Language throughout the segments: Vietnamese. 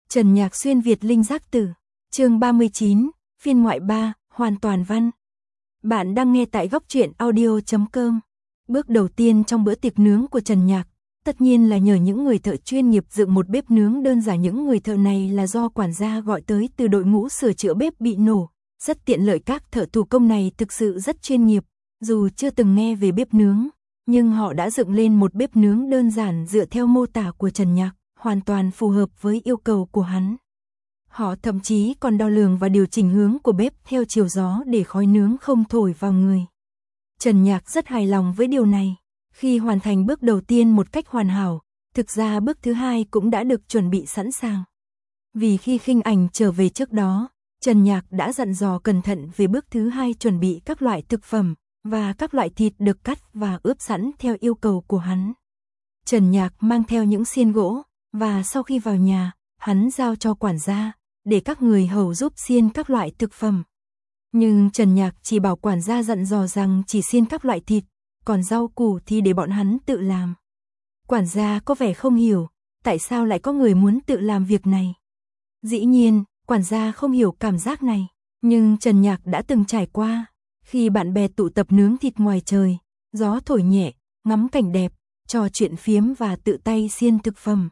Trần Nhạc xuyên Việt Linh Giác Tử, chương 39, phiên ngoại 3, hoàn toàn văn. Bạn đang nghe tại góc truyện audio.com. Bước đầu tiên trong bữa tiệc nướng của Trần Nhạc, tất nhiên là nhờ những người thợ chuyên nghiệp dựng một bếp nướng đơn giản. Những người thợ này là do quản gia gọi tới từ đội ngũ sửa chữa bếp bị nổ, rất tiện lợi. Các thợ thủ công này thực sự rất chuyên nghiệp, dù chưa từng nghe về bếp nướng, nhưng họ đã dựng lên một bếp nướng đơn giản dựa theo mô tả của Trần Nhạc, hoàn toàn phù hợp với yêu cầu của hắn. Họ thậm chí còn đo lường và điều chỉnh hướng của bếp theo chiều gió để khói nướng không thổi vào người. Trần Nhạc rất hài lòng với điều này. Khi hoàn thành bước đầu tiên một cách hoàn hảo, thực ra bước thứ hai cũng đã được chuẩn bị sẵn sàng. Vì khi Khinh Ảnh trở về trước đó, Trần Nhạc đã dặn dò cẩn thận về bước thứ hai, chuẩn bị các loại thực phẩm và các loại thịt được cắt và ướp sẵn theo yêu cầu của hắn. Trần Nhạc mang theo những xiên gỗ, và sau khi vào nhà, hắn giao cho quản gia để các người hầu giúp xiên các loại thực phẩm. Nhưng Trần Nhạc chỉ bảo quản gia dặn dò rằng chỉ xiên các loại thịt, còn rau củ thì để bọn hắn tự làm. Quản gia có vẻ không hiểu, tại sao lại có người muốn tự làm việc này. Dĩ nhiên, quản gia không hiểu cảm giác này, nhưng Trần Nhạc đã từng trải qua. Khi bạn bè tụ tập nướng thịt ngoài trời, gió thổi nhẹ, ngắm cảnh đẹp, trò chuyện phiếm và tự tay xiên thực phẩm.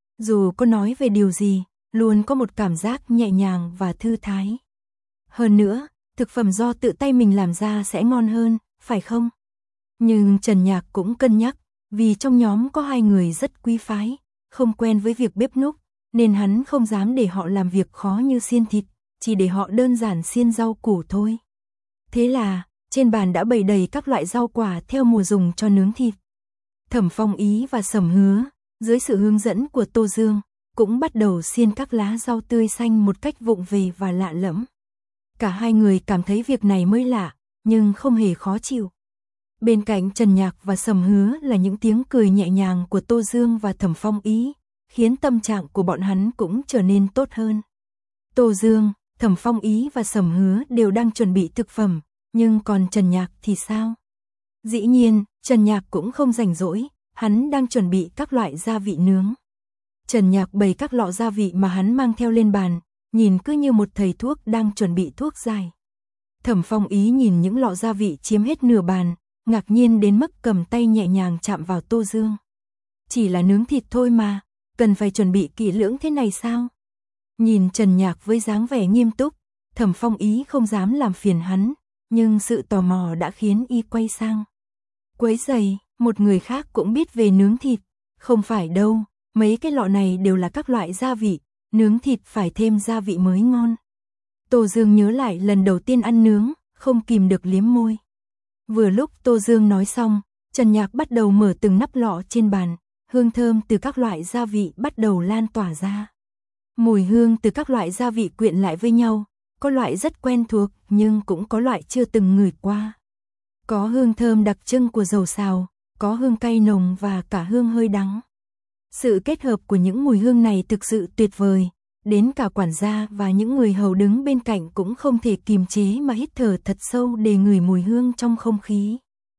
Dù có nói về điều gì, luôn có một cảm giác nhẹ nhàng và thư thái. Hơn nữa, thực phẩm do tự tay mình làm ra sẽ ngon hơn, phải không? Nhưng Trần Nhạc cũng cân nhắc, vì trong nhóm có 2 người rất quý phái, không quen với việc bếp núc, nên hắn không dám để họ làm việc khó như xiên thịt, chỉ để họ đơn giản xiên rau củ thôi. Thế là, trên bàn đã bày đầy các loại rau quả theo mùa dùng cho nướng thịt. Thẩm Phong Ý và Sầm Hứa, dưới sự hướng dẫn của Tô Dương, cũng bắt đầu xiên các lá rau tươi xanh một cách vụng về và lạ lẫm. Cả 2 người cảm thấy việc này mới lạ, nhưng không hề khó chịu. Bên cạnh Trần Nhạc và Sầm Hứa là những tiếng cười nhẹ nhàng của Tô Dương và Thẩm Phong Ý, khiến tâm trạng của bọn hắn cũng trở nên tốt hơn. Tô Dương, Thẩm Phong Ý và Sầm Hứa đều đang chuẩn bị thực phẩm, nhưng còn Trần Nhạc thì sao? Dĩ nhiên, Trần Nhạc cũng không rảnh rỗi, hắn đang chuẩn bị các loại gia vị nướng. Trần Nhạc bày các lọ gia vị mà hắn mang theo lên bàn, nhìn cứ như một thầy thuốc đang chuẩn bị thuốc giải. Thẩm Phong Ý nhìn những lọ gia vị chiếm hết nửa bàn, ngạc nhiên đến mức cầm tay nhẹ nhàng chạm vào Tô Dương. Chỉ là nướng thịt thôi mà, cần phải chuẩn bị kỹ lưỡng thế này sao? Nhìn Trần Nhạc với dáng vẻ nghiêm túc, Thẩm Phong Ý không dám làm phiền hắn, nhưng sự tò mò đã khiến y quay sang. Quấy rầy, một người khác cũng biết về nướng thịt, không phải đâu, mấy cái lọ này đều là các loại gia vị, nướng thịt phải thêm gia vị mới ngon. Tô Dương nhớ lại lần đầu tiên ăn nướng, không kìm được liếm môi. Vừa lúc Tô Dương nói xong, Trần Nhạc bắt đầu mở từng nắp lọ trên bàn, hương thơm từ các loại gia vị bắt đầu lan tỏa ra. Mùi hương từ các loại gia vị quyện lại với nhau, có loại rất quen thuộc nhưng cũng có loại chưa từng ngửi qua. Có hương thơm đặc trưng của dầu xào, có hương cay nồng và cả hương hơi đắng. Sự kết hợp của những mùi hương này thực sự tuyệt vời, đến cả quản gia và những người hầu đứng bên cạnh cũng không thể kìm chế mà hít thở thật sâu để ngửi mùi hương trong không khí.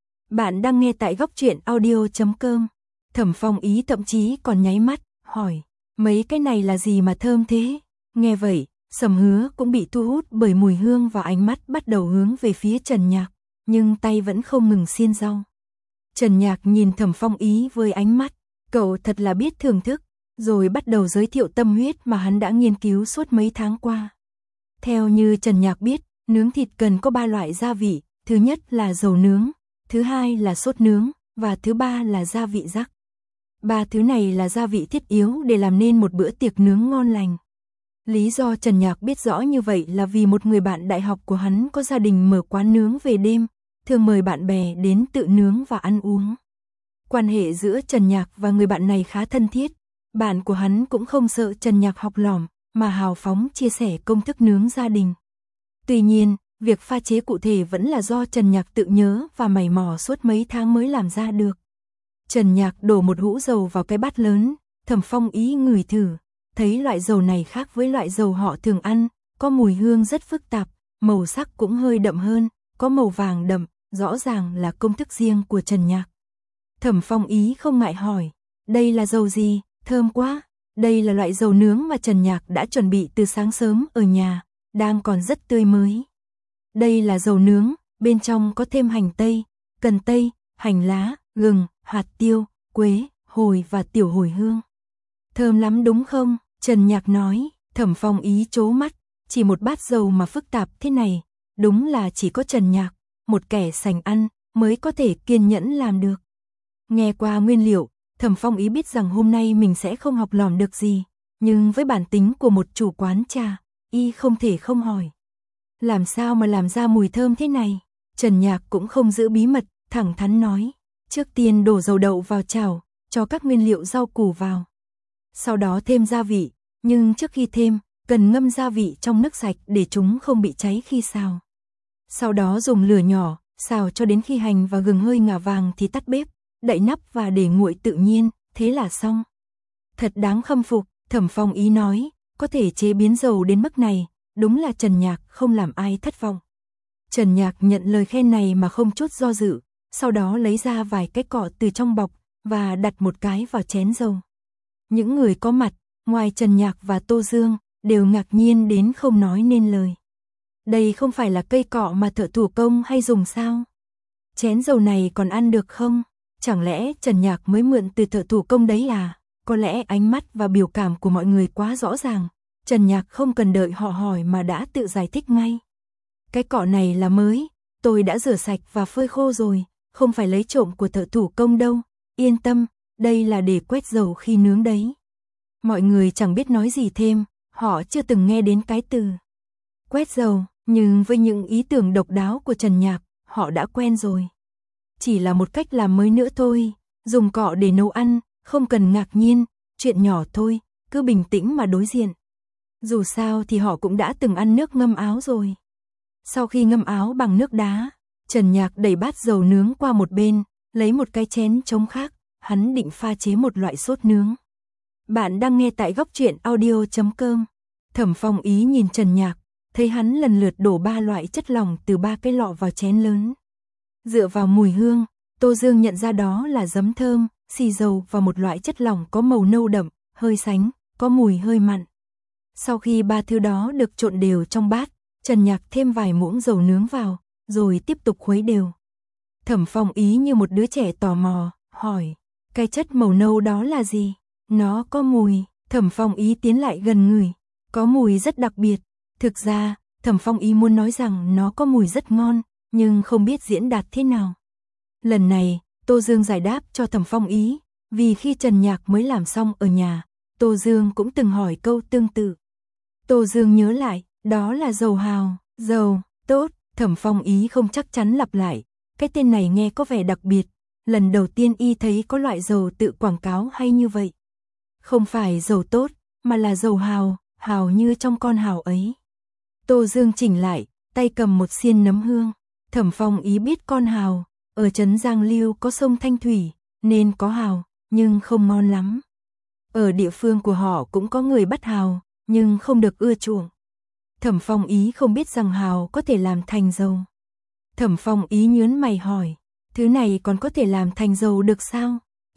Bạn đang nghe tại góc truyện audio.com. Thẩm Phong Ý thậm chí còn nháy mắt, hỏi, mấy cái này là gì mà thơm thế? Nghe vậy, Sầm Hứa cũng bị thu hút bởi mùi hương và ánh mắt bắt đầu hướng về phía Trần Nhạc, nhưng tay vẫn không ngừng xiên rau. Trần Nhạc nhìn Thẩm Phong Ý với ánh mắt, cậu thật là biết thưởng thức, rồi bắt đầu giới thiệu tâm huyết mà hắn đã nghiên cứu suốt mấy tháng qua. Theo như Trần Nhạc biết, nướng thịt cần có 3 loại gia vị, thứ nhất là dầu nướng, thứ hai là sốt nướng, và thứ ba là gia vị rắc. 3 thứ này là gia vị thiết yếu để làm nên một bữa tiệc nướng ngon lành. Lý do Trần Nhạc biết rõ như vậy là vì một người bạn đại học của hắn có gia đình mở quán nướng về đêm, thường mời bạn bè đến tự nướng và ăn uống. Quan hệ giữa Trần Nhạc và người bạn này khá thân thiết, bạn của hắn cũng không sợ Trần Nhạc học lỏm, mà hào phóng chia sẻ công thức nướng gia đình. Tuy nhiên, việc pha chế cụ thể vẫn là do Trần Nhạc tự nhớ và mày mò suốt mấy tháng mới làm ra được. Trần Nhạc đổ một hũ dầu vào cái bát lớn, Thẩm Phong Ý ngửi thử, thấy loại dầu này khác với loại dầu họ thường ăn, có mùi hương rất phức tạp, màu sắc cũng hơi đậm hơn, có màu vàng đậm, rõ ràng là công thức riêng của Trần Nhạc. Thẩm Phong Ý không ngại hỏi, đây là dầu gì, thơm quá, Đây là loại dầu nướng mà Trần Nhạc đã chuẩn bị từ sáng sớm ở nhà, đang còn rất tươi mới. Đây là dầu nướng, bên trong có thêm hành tây, cần tây, hành lá, gừng, hạt tiêu, quế, hồi và tiểu hồi hương. Thơm lắm đúng không? Trần Nhạc nói. Thẩm Phong Ý trố mắt, chỉ một bát dầu mà phức tạp thế này, đúng là chỉ có Trần Nhạc, một kẻ sành ăn, mới có thể kiên nhẫn làm được. Nghe qua nguyên liệu, Thẩm Phong Ý biết rằng hôm nay mình sẽ không học lỏm được gì, nhưng với bản tính của một chủ quán trà, y không thể không hỏi. Làm sao mà làm ra mùi thơm thế này? Trần Nhạc cũng không giữ bí mật, thẳng thắn nói. Trước tiên đổ dầu đậu vào chảo, cho các nguyên liệu rau củ vào. Sau đó thêm gia vị, nhưng trước khi thêm, cần ngâm gia vị trong nước sạch để chúng không bị cháy khi xào. Sau đó dùng lửa nhỏ, xào cho đến khi hành và gừng hơi ngả vàng thì tắt bếp, đậy nắp và để nguội tự nhiên, thế là xong. Thật đáng khâm phục, Thẩm Phong Ý nói, có thể chế biến dầu đến mức này, đúng là Trần Nhạc không làm ai thất vọng. Trần Nhạc nhận lời khen này mà không chút do dự, sau đó lấy ra vài cái cọ từ trong bọc và đặt một cái vào chén dầu. Những người có mặt, ngoài Trần Nhạc và Tô Dương, đều ngạc nhiên đến không nói nên lời. Đây không phải là cây cọ mà thợ thủ công hay dùng sao? Chén dầu này còn ăn được không? Chẳng lẽ Trần Nhạc mới mượn từ thợ thủ công đấy à? Có lẽ ánh mắt và biểu cảm của mọi người quá rõ ràng. Trần Nhạc không cần đợi họ hỏi mà đã tự giải thích ngay. Cái cọ này là mới, tôi đã rửa sạch và phơi khô rồi, không phải lấy trộm của thợ thủ công đâu. Yên tâm, đây là để quét dầu khi nướng đấy. Mọi người chẳng biết nói gì thêm, họ chưa từng nghe đến cái từ quét dầu, nhưng với những ý tưởng độc đáo của Trần Nhạc, họ đã quen rồi. Chỉ là một cách làm mới nữa thôi, dùng cọ để nấu ăn, không cần ngạc nhiên, chuyện nhỏ thôi, cứ bình tĩnh mà đối diện. Dù sao thì họ cũng đã từng ăn nước ngâm áo rồi. Sau khi ngâm áo bằng nước đá, Trần Nhạc đẩy bát dầu nướng qua một bên, lấy một cái chén trống khác, hắn định pha chế một loại sốt nướng. Bạn đang nghe tại goctruyện.audio.com. Thẩm Phong Ý nhìn Trần Nhạc, thấy hắn lần lượt đổ 3 loại chất lỏng từ 3 cái lọ vào chén lớn. Dựa vào mùi hương, Tô Dương nhận ra đó là giấm thơm, xì dầu và một loại chất lỏng có màu nâu đậm, hơi sánh, có mùi hơi mặn. Sau khi 3 thứ đó được trộn đều trong bát, Trần Nhạc thêm vài muỗng dầu nướng vào, rồi tiếp tục khuấy đều. Thẩm Phong Ý như một đứa trẻ tò mò, hỏi, cái chất màu nâu đó là gì? Nó có mùi. Thẩm Phong Ý tiến lại gần ngửi, có mùi rất đặc biệt. Thực ra, Thẩm Phong Ý muốn nói rằng nó có mùi rất ngon, nhưng không biết diễn đạt thế nào. Lần này, Tô Dương giải đáp cho Thẩm Phong Ý, vì khi Trần Nhạc mới làm xong ở nhà, Tô Dương cũng từng hỏi câu tương tự. Tô Dương nhớ lại, đó là dầu hào, dầu, tốt. Thẩm Phong Ý không chắc chắn lặp lại, cái tên này nghe có vẻ đặc biệt, lần đầu tiên y thấy có loại dầu tự quảng cáo hay như vậy. Không phải dầu tốt, mà là dầu hào, hào như trong con hào ấy. Tô Dương chỉnh lại, tay cầm một xiên nấm hương. Thẩm Phong Ý biết con hào, ở trấn Giang Liêu có sông Thanh Thủy, nên có hào, nhưng không ngon lắm. Ở địa phương của họ cũng có người bắt hào, nhưng không được ưa chuộng. Thẩm Phong Ý không biết rằng hào có thể làm thành dầu. Thẩm Phong Ý nhướng mày hỏi, thứ này còn có thể làm thành dầu được sao?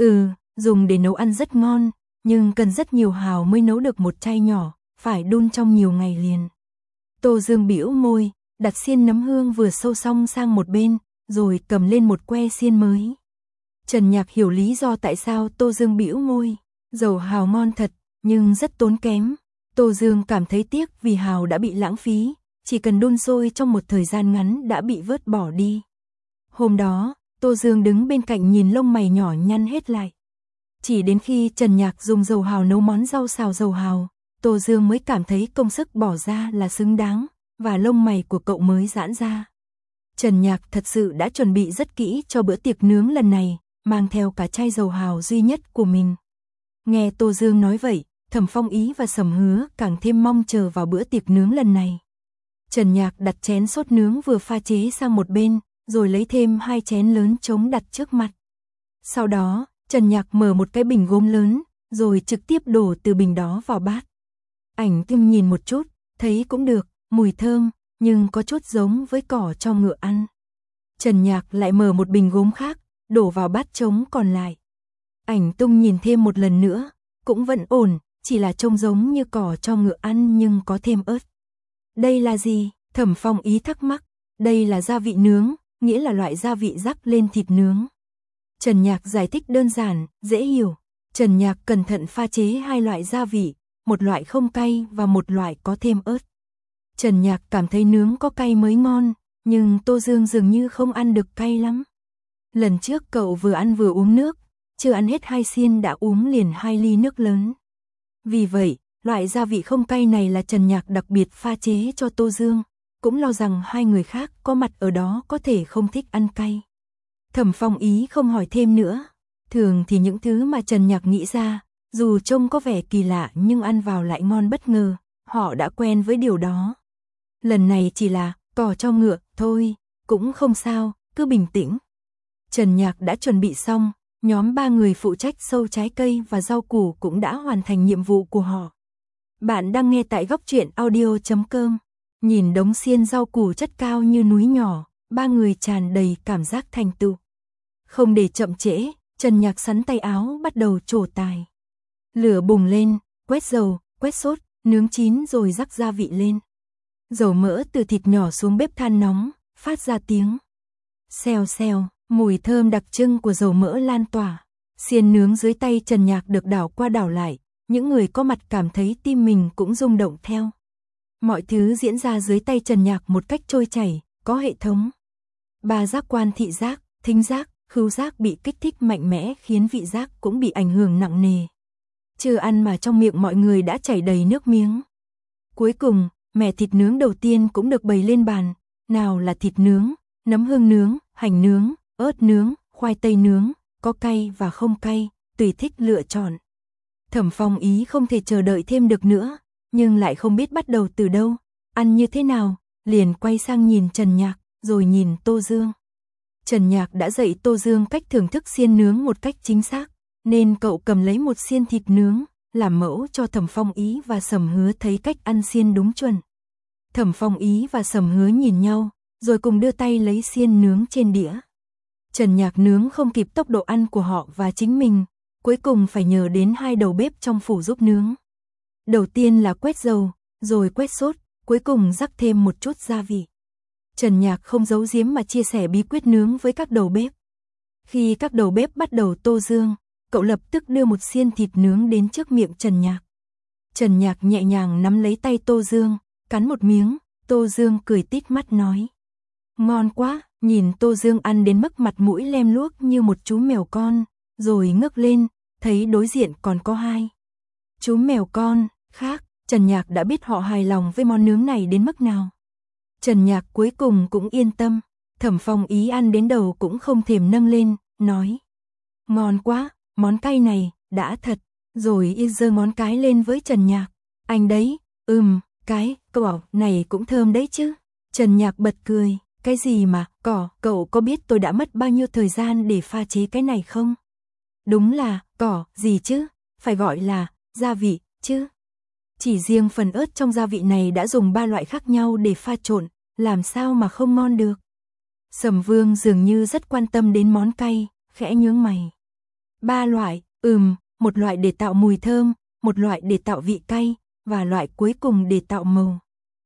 Dùng để nấu ăn rất ngon, nhưng cần rất nhiều hào mới nấu được một chai nhỏ, phải đun trong nhiều ngày liền. Tô Dương bĩu môi, đặt xiên nấm hương vừa sâu xong sang một bên, rồi cầm lên một que xiên mới. Trần Nhạc hiểu lý do tại sao Tô Dương bĩu môi, dầu hào ngon thật, nhưng rất tốn kém. Tô Dương cảm thấy tiếc vì hào đã bị lãng phí, chỉ cần đun sôi trong một thời gian ngắn đã bị vớt bỏ đi. Hôm đó, Tô Dương đứng bên cạnh nhìn lông mày nhỏ nhăn hết lại. Chỉ đến khi Trần Nhạc dùng dầu hào nấu món rau xào dầu hào, Tô Dương mới cảm thấy công sức bỏ ra là xứng đáng, và lông mày của cậu mới giãn ra. Trần Nhạc thật sự đã chuẩn bị rất kỹ cho bữa tiệc nướng lần này, mang theo cả chai dầu hào duy nhất của mình. Nghe Tô Dương nói vậy, Thẩm Phong Ý và Sầm Hứa càng thêm mong chờ vào bữa tiệc nướng lần này. Trần Nhạc đặt chén sốt nướng vừa pha chế sang một bên, rồi lấy thêm 2 chén lớn trống đặt trước mặt. Sau đó, Trần Nhạc mở một cái bình gốm lớn, rồi trực tiếp đổ từ bình đó vào bát. Ảnh Kim nhìn một chút, thấy cũng được, mùi thơm, nhưng có chút giống với cỏ cho ngựa ăn. Trần Nhạc lại mở một bình gốm khác, đổ vào bát trống còn lại. Ảnh Tung nhìn thêm một lần nữa, cũng vẫn ổn, chỉ là trông giống như cỏ cho ngựa ăn nhưng có thêm ớt. Đây là gì? Thẩm Phong Ý thắc mắc. Đây là gia vị nướng, nghĩa là loại gia vị rắc lên thịt nướng. Trần Nhạc giải thích đơn giản, dễ hiểu. Trần Nhạc cẩn thận pha chế hai loại gia vị, một loại không cay và một loại có thêm ớt. Trần Nhạc cảm thấy nướng có cay mới ngon, nhưng Tô Dương dường như không ăn được cay lắm. Lần trước cậu vừa ăn vừa uống nước, chưa ăn hết 2 xiên đã uống liền 2 ly nước lớn. Vì vậy, loại gia vị không cay này là Trần Nhạc đặc biệt pha chế cho Tô Dương, cũng lo rằng hai người khác có mặt ở đó có thể không thích ăn cay. Thẩm Phong Ý không hỏi thêm nữa. Thường thì những thứ mà Trần Nhạc nghĩ ra, dù trông có vẻ kỳ lạ nhưng ăn vào lại ngon bất ngờ, họ đã quen với điều đó. Lần này chỉ là cỏ cho ngựa thôi, cũng không sao, cứ bình tĩnh. Trần Nhạc đã chuẩn bị xong, nhóm 3 người phụ trách xâu trái cây và rau củ cũng đã hoàn thành nhiệm vụ của họ. Bạn đang nghe tại góc truyện audio.com. Nhìn đống xiên rau củ chất cao như núi nhỏ, 3 người tràn đầy cảm giác thành tựu. Không để chậm trễ, Trần Nhạc sắn tay áo bắt đầu trổ tài. Lửa bùng lên, quét dầu, quét sốt, nướng chín rồi rắc gia vị lên. Dầu mỡ từ thịt nhỏ xuống bếp than nóng, phát ra tiếng xèo xèo, mùi thơm đặc trưng của dầu mỡ lan tỏa. Xiên nướng dưới tay Trần Nhạc được đảo qua đảo lại, những người có mặt cảm thấy tim mình cũng rung động theo. Mọi thứ diễn ra dưới tay Trần Nhạc một cách trôi chảy, có hệ thống. 3 giác quan thị giác, thính giác, khứu giác bị kích thích mạnh mẽ khiến vị giác cũng bị ảnh hưởng nặng nề. Chưa ăn mà trong miệng mọi người đã chảy đầy nước miếng. Cuối cùng, mẻ thịt nướng đầu tiên cũng được bày lên bàn, nào là thịt nướng, nấm hương nướng, hành nướng, ớt nướng, khoai tây nướng, có cay và không cay, tùy thích lựa chọn. Thẩm Phong Ý không thể chờ đợi thêm được nữa, nhưng lại không biết bắt đầu từ đâu, ăn như thế nào, liền quay sang nhìn Trần Nhạc, rồi nhìn Tô Dương. Trần Nhạc đã dạy Tô Dương cách thưởng thức xiên nướng một cách chính xác, nên cậu cầm lấy một xiên thịt nướng, làm mẫu cho Thẩm Phong Ý và Sầm Hứa thấy cách ăn xiên đúng chuẩn. Thẩm Phong Ý và Sầm Hứa nhìn nhau, rồi cùng đưa tay lấy xiên nướng trên đĩa. Trần Nhạc nướng không kịp tốc độ ăn của họ và chính mình, cuối cùng phải nhờ đến 2 đầu bếp trong phủ giúp nướng. Đầu tiên là quét dầu, rồi quét sốt, cuối cùng rắc thêm một chút gia vị. Trần Nhạc không giấu giếm mà chia sẻ bí quyết nướng với các đầu bếp. Khi các đầu bếp bắt đầu Tô Dương, cậu lập tức đưa một xiên thịt nướng đến trước miệng Trần Nhạc. Trần Nhạc nhẹ nhàng nắm lấy tay Tô Dương, cắn một miếng, Tô Dương cười tít mắt nói. Ngon quá, nhìn Tô Dương ăn đến mức mặt mũi lem luốc như một chú mèo con, rồi ngước lên, thấy đối diện còn có 2 chú mèo con khác. Trần Nhạc đã biết họ hài lòng với món nướng này đến mức nào. Trần Nhạc cuối cùng cũng yên tâm, Thẩm Phong Ý ăn đến đầu cũng không thèm nâng lên, nói. Ngon quá, món cay này, đã thật, rồi y giơ ngón cái lên với Trần Nhạc. Anh đấy, cái cỏ này cũng thơm đấy chứ. Trần Nhạc bật cười, cái gì mà, cậu có biết tôi đã mất bao nhiêu thời gian để pha chế cái này không? Đúng là, cỏ, gì chứ, phải gọi là, gia vị, chứ. Chỉ riêng phần ớt trong gia vị này đã dùng 3 loại khác nhau để pha trộn, làm sao mà không ngon được. Sầm Vương dường như rất quan tâm đến món cay, khẽ nhướng mày. 3 loại, một loại để tạo mùi thơm, một loại để tạo vị cay, và loại cuối cùng để tạo màu.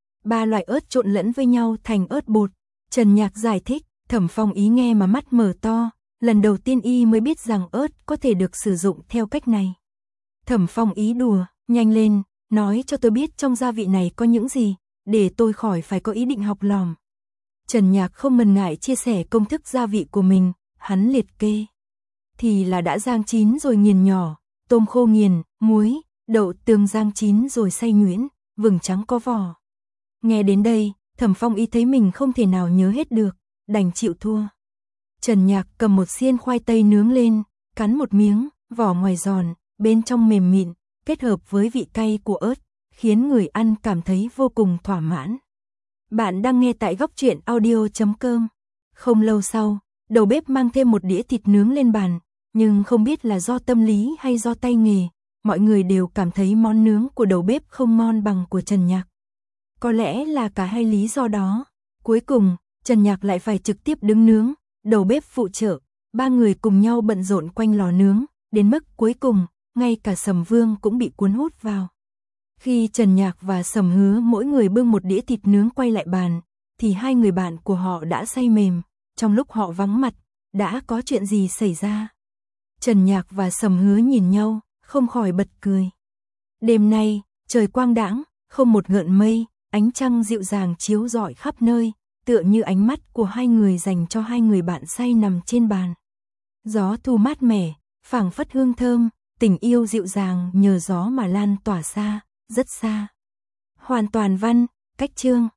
3 loại ớt trộn lẫn với nhau thành ớt bột. Trần Nhạc giải thích, Thẩm Phong Ý nghe mà mắt mở to, lần đầu tiên y mới biết rằng ớt có thể được sử dụng theo cách này. Thẩm Phong Ý đùa, nhanh lên, nói cho tôi biết trong gia vị này có những gì, để tôi khỏi phải có ý định học lỏm. Trần Nhạc không ngần ngại chia sẻ công thức gia vị của mình, hắn liệt kê. Thì là đã rang chín rồi nghiền nhỏ, tôm khô nghiền, muối, đậu tương rang chín rồi xay nhuyễn, vừng trắng có vỏ. Nghe đến đây, Thẩm Phong Ý thấy mình không thể nào nhớ hết được, đành chịu thua. Trần Nhạc cầm một xiên khoai tây nướng lên, cắn một miếng, vỏ ngoài giòn, bên trong mềm mịn, kết hợp với vị cay của ớt, khiến người ăn cảm thấy vô cùng thỏa mãn. Bạn đang nghe tại góc truyện audio.com. Không lâu sau, đầu bếp mang thêm một đĩa thịt nướng lên bàn, nhưng không biết là do tâm lý hay do tay nghề, mọi người đều cảm thấy món nướng của đầu bếp không ngon bằng của Trần Nhạc. Có lẽ là cả hai lý do đó. Cuối cùng, Trần Nhạc lại phải trực tiếp đứng nướng, đầu bếp phụ trợ, 3 người cùng nhau bận rộn quanh lò nướng, đến mức cuối cùng, ngay cả Sầm Vương cũng bị cuốn hút vào. Khi Trần Nhạc và Sầm Hứa mỗi người bưng một đĩa thịt nướng quay lại bàn, thì hai người bạn của họ đã say mềm, trong lúc họ vắng mặt, đã có chuyện gì xảy ra. Trần Nhạc và Sầm Hứa nhìn nhau, không khỏi bật cười. Đêm nay, trời quang đãng, không một gợn mây, ánh trăng dịu dàng chiếu rọi khắp nơi, tựa như ánh mắt của hai người dành cho hai người bạn say nằm trên bàn. Gió thu mát mẻ, phảng phất hương thơm, tình yêu dịu dàng nhờ gió mà lan tỏa xa, rất xa. Hoàn toàn văn, cách chương.